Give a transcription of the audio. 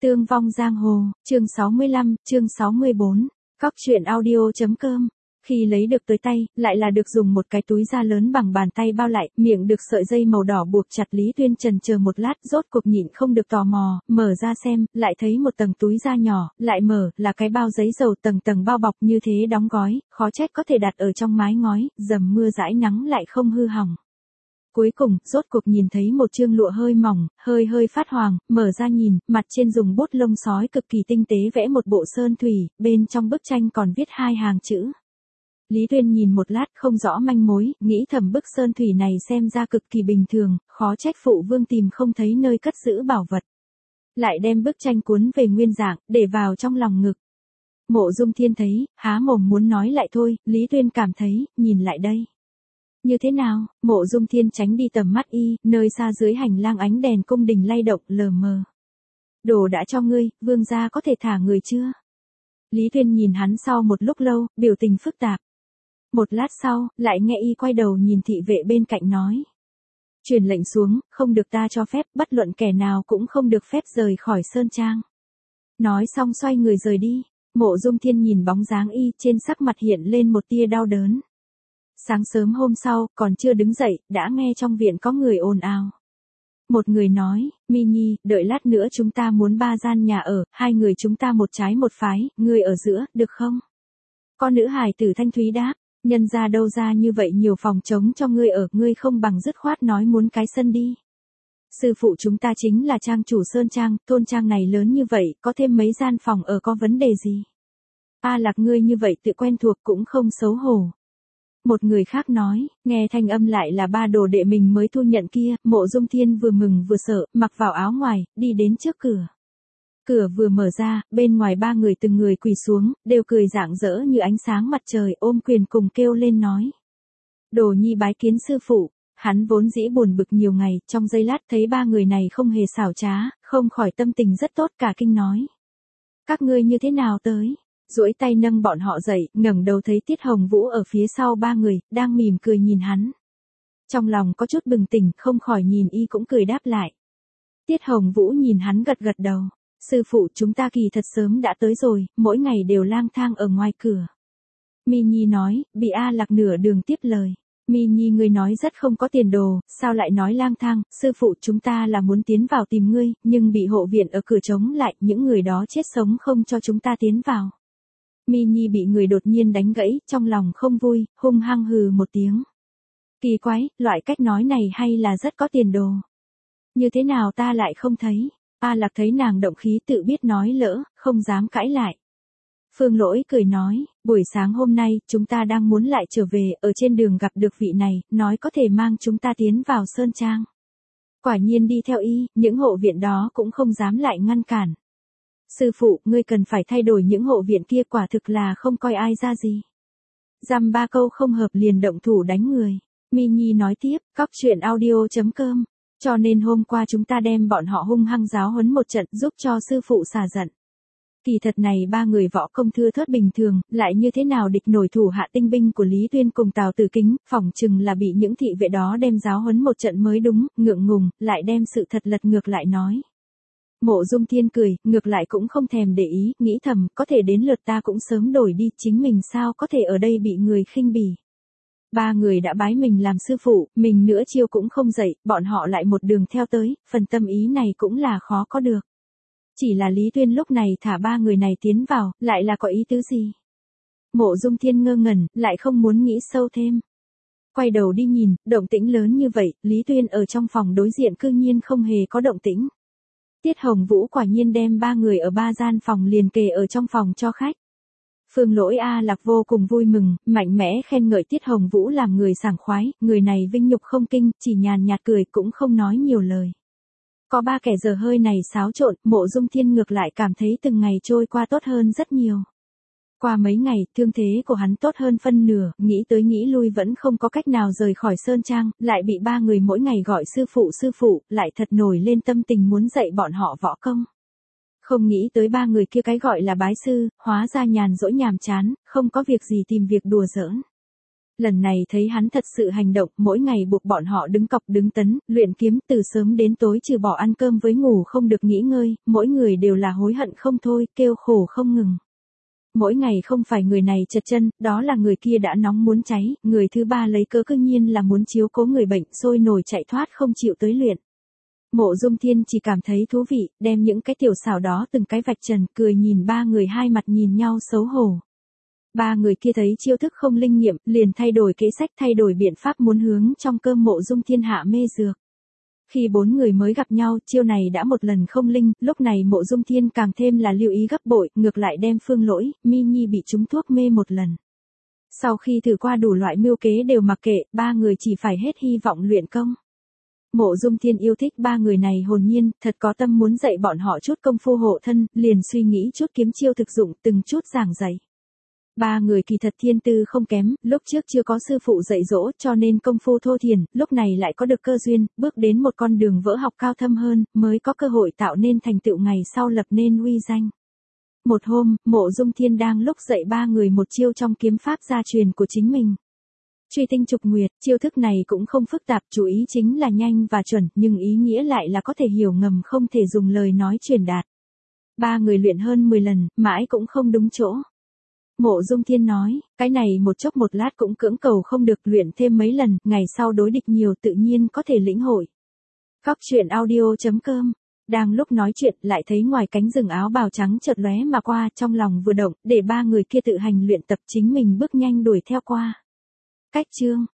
Tương vong giang hồ, chương 65, chương 64, Cóc truyện audio.com. Khi lấy được tới tay, lại là được dùng một cái túi da lớn bằng bàn tay bao lại, miệng được sợi dây màu đỏ buộc chặt. Lý Tuyên chần chờ một lát, rốt cuộc nhịn không được tò mò, mở ra xem, lại thấy một tầng túi da nhỏ, lại mở, là cái bao giấy dầu tầng tầng bao bọc như thế đóng gói, khó trách có thể đặt ở trong mái ngói, dầm mưa dãi nắng lại không hư hỏng. Cuối cùng, rốt cuộc nhìn thấy một chương lụa hơi mỏng, hơi phát hoàng, mở ra nhìn, mặt trên dùng bút lông sói cực kỳ tinh tế vẽ một bộ sơn thủy, bên trong bức tranh còn viết 2 hàng chữ. Lý Tuyên nhìn một lát không rõ manh mối, nghĩ thầm bức sơn thủy này xem ra cực kỳ bình thường, khó trách phụ vương tìm không thấy nơi cất giữ bảo vật. Lại đem bức tranh cuốn về nguyên dạng, để vào trong lòng ngực. Mộ Dung Thiên thấy, há mồm muốn nói lại thôi, Lý Tuyên cảm thấy, nhìn lại đây. Như thế nào? Mộ Dung Thiên tránh đi tầm mắt y, nơi xa dưới hành lang ánh đèn cung đình lay động lờ mờ. Đồ đã cho ngươi, vương gia có thể thả người chưa? Lý Tuyên nhìn hắn sau một lúc lâu, biểu tình phức tạp. Một lát sau, lại nghe y quay đầu nhìn thị vệ bên cạnh nói. Truyền lệnh xuống, không được ta cho phép, bất luận kẻ nào cũng không được phép rời khỏi sơn trang. Nói xong xoay người rời đi, Mộ Dung Thiên nhìn bóng dáng y, trên sắc mặt hiện lên một tia đau đớn. Sáng sớm hôm sau, còn chưa đứng dậy, đã nghe trong viện có người ồn ào. Một người nói, Mi Nhi, đợi lát nữa chúng ta muốn 3 gian nhà ở, 2 người chúng ta một trái một phái, ngươi ở giữa, được không? Con nữ hài tử thanh thúy đáp, nhân ra đâu ra như vậy nhiều phòng trống cho ngươi ở, ngươi không bằng dứt khoát nói muốn cái sân đi. Sư phụ chúng ta chính là trang chủ sơn trang, thôn trang này lớn như vậy, có thêm mấy gian phòng ở có vấn đề gì? A Lạc ngươi như vậy tự quen thuộc cũng không xấu hổ. Một người khác nói, nghe thanh âm lại là 3 đồ đệ mình mới thu nhận kia, Mộ Dung Thiên vừa mừng vừa sợ, mặc vào áo ngoài, đi đến trước cửa. Cửa vừa mở ra, bên ngoài 3 người từng người quỳ xuống, đều cười rạng rỡ như ánh sáng mặt trời, ôm quyền cùng kêu lên nói. Đồ nhi bái kiến sư phụ. Hắn vốn dĩ buồn bực nhiều ngày, trong giây lát thấy 3 người này không hề xảo trá, không khỏi tâm tình rất tốt, cả kinh nói. Các ngươi như thế nào tới? Duỗi tay nâng bọn họ dậy, ngẩng đầu thấy Tiết Hồng Vũ ở phía sau 3 người, đang mỉm cười nhìn hắn. Trong lòng có chút bừng tỉnh, không khỏi nhìn y cũng cười đáp lại. Tiết Hồng Vũ nhìn hắn gật gật đầu. Sư phụ chúng ta kỳ thật sớm đã tới rồi, mỗi ngày đều lang thang ở ngoài cửa. Mi Nhi nói, bị A Lạc nửa đường tiếp lời. Mi Nhi ngươi nói rất không có tiền đồ, sao lại nói lang thang, sư phụ chúng ta là muốn tiến vào tìm ngươi, nhưng bị hộ viện ở cửa chống lại, những người đó chết sống không cho chúng ta tiến vào. Mi Nhi bị người đột nhiên đánh gãy, trong lòng không vui, hung hăng hừ một tiếng. Kỳ quái, loại cách nói này hay là rất có tiền đồ. Như thế nào ta lại không thấy? A Lạc thấy nàng động khí tự biết nói lỡ, không dám cãi lại. Phương Lỗi cười nói, buổi sáng hôm nay, chúng ta đang muốn lại trở về, ở trên đường gặp được vị này, nói có thể mang chúng ta tiến vào sơn trang. Quả nhiên đi theo y, những hộ viện đó cũng không dám lại ngăn cản. Sư phụ, ngươi cần phải thay đổi những hộ viện kia, quả thực là không coi ai ra gì. Dăm 3 câu không hợp liền động thủ đánh người. Mi Nhi nói tiếp, Cóc truyện audio.com. Cho nên hôm qua chúng ta đem bọn họ hung hăng giáo huấn một trận, giúp cho sư phụ xả giận. Kỳ thật này 3 người võ công thưa thớt bình thường, lại như thế nào địch nổi thủ hạ tinh binh của Lý Tuyên cùng Tào Tử Kính, phỏng chừng là bị những thị vệ đó đem giáo huấn một trận mới đúng, ngượng ngùng, lại đem sự thật lật ngược lại nói. Mộ Dung Thiên cười, ngược lại cũng không thèm để ý, nghĩ thầm, có thể đến lượt ta cũng sớm đổi đi, chính mình sao có thể ở đây bị người khinh bỉ. 3 người đã bái mình làm sư phụ, mình nữa chiêu cũng không dậy, bọn họ lại một đường theo tới, phần tâm ý này cũng là khó có được. Chỉ là Lý Tuyên lúc này thả 3 người này tiến vào, lại là có ý tứ gì? Mộ Dung Thiên ngơ ngẩn, lại không muốn nghĩ sâu thêm. Quay đầu đi nhìn, động tĩnh lớn như vậy, Lý Tuyên ở trong phòng đối diện cư nhiên không hề có động tĩnh. Tiết Hồng Vũ quả nhiên đem 3 người ở 3 gian phòng liền kề ở trong phòng cho khách. Phương Lỗi A Lạc vô cùng vui mừng, mạnh mẽ khen ngợi Tiết Hồng Vũ làm người sảng khoái, người này vinh nhục không kinh, chỉ nhàn nhạt cười cũng không nói nhiều lời. Có 3 kẻ giờ hơi này xáo trộn, Mộ Dung Thiên ngược lại cảm thấy từng ngày trôi qua tốt hơn rất nhiều. Qua mấy ngày, thương thế của hắn tốt hơn phân nửa, nghĩ tới nghĩ lui vẫn không có cách nào rời khỏi sơn trang, lại bị 3 người mỗi ngày gọi sư phụ, lại thật nổi lên tâm tình muốn dạy bọn họ võ công. Không nghĩ tới 3 người kia cái gọi là bái sư, hóa ra nhàn rỗi nhàm chán, không có việc gì tìm việc đùa giỡn. Lần này thấy hắn thật sự hành động, mỗi ngày buộc bọn họ đứng cọc đứng tấn, luyện kiếm từ sớm đến tối trừ bỏ ăn cơm với ngủ không được nghỉ ngơi, mỗi người đều là hối hận không thôi, kêu khổ không ngừng. Mỗi ngày không phải người này trật chân, đó là người kia đã nóng muốn cháy, người thứ ba lấy cớ cương nhiên là muốn chiếu cố người bệnh, sôi nổi chạy thoát không chịu tới luyện. Mộ Dung Thiên chỉ cảm thấy thú vị, đem những cái tiểu xảo đó từng cái vạch trần, cười nhìn ba người hai mặt nhìn nhau xấu hổ. Ba người kia thấy chiêu thức không linh nghiệm, liền thay đổi kế sách thay đổi biện pháp muốn hướng trong cơm Mộ Dung Thiên hạ mê dược. Khi bốn người mới gặp nhau, chiêu này đã một lần không linh, lúc này Mộ Dung Thiên càng thêm là lưu ý gấp bội, ngược lại đem Phương Lỗi, Mi Nhi bị trúng thuốc mê một lần. Sau khi thử qua đủ loại mưu kế đều mặc kệ, ba người chỉ phải hết hy vọng luyện công. Mộ Dung Thiên yêu thích ba người này hồn nhiên, thật có tâm muốn dạy bọn họ chút công phu hộ thân, liền suy nghĩ chút kiếm chiêu thực dụng từng chút giảng dạy. Ba người kỳ thật thiên tư không kém, lúc trước chưa có sư phụ dạy dỗ cho nên công phu thô thiển, lúc này lại có được cơ duyên, bước đến một con đường vỡ học cao thâm hơn, mới có cơ hội tạo nên thành tựu ngày sau lập nên uy danh. Một hôm, Mộ Dung Thiên đang lúc dạy ba người một chiêu trong kiếm pháp gia truyền của chính mình. Truy tinh trục nguyệt, chiêu thức này cũng không phức tạp, chủ ý chính là nhanh và chuẩn, nhưng ý nghĩa lại là có thể hiểu ngầm không thể dùng lời nói truyền đạt. Ba người luyện hơn 10 lần, mãi cũng không đúng chỗ. Mộ Dung Thiên nói, cái này một chốc một lát cũng cưỡng cầu không được, luyện thêm mấy lần, ngày sau đối địch nhiều tự nhiên có thể lĩnh hội. Góc truyện audio.com. Đang lúc nói chuyện lại thấy ngoài cánh rừng áo bào trắng chợt lóe mà qua, trong lòng vừa động, để ba người kia tự hành luyện tập, chính mình bước nhanh đuổi theo qua. Cách chương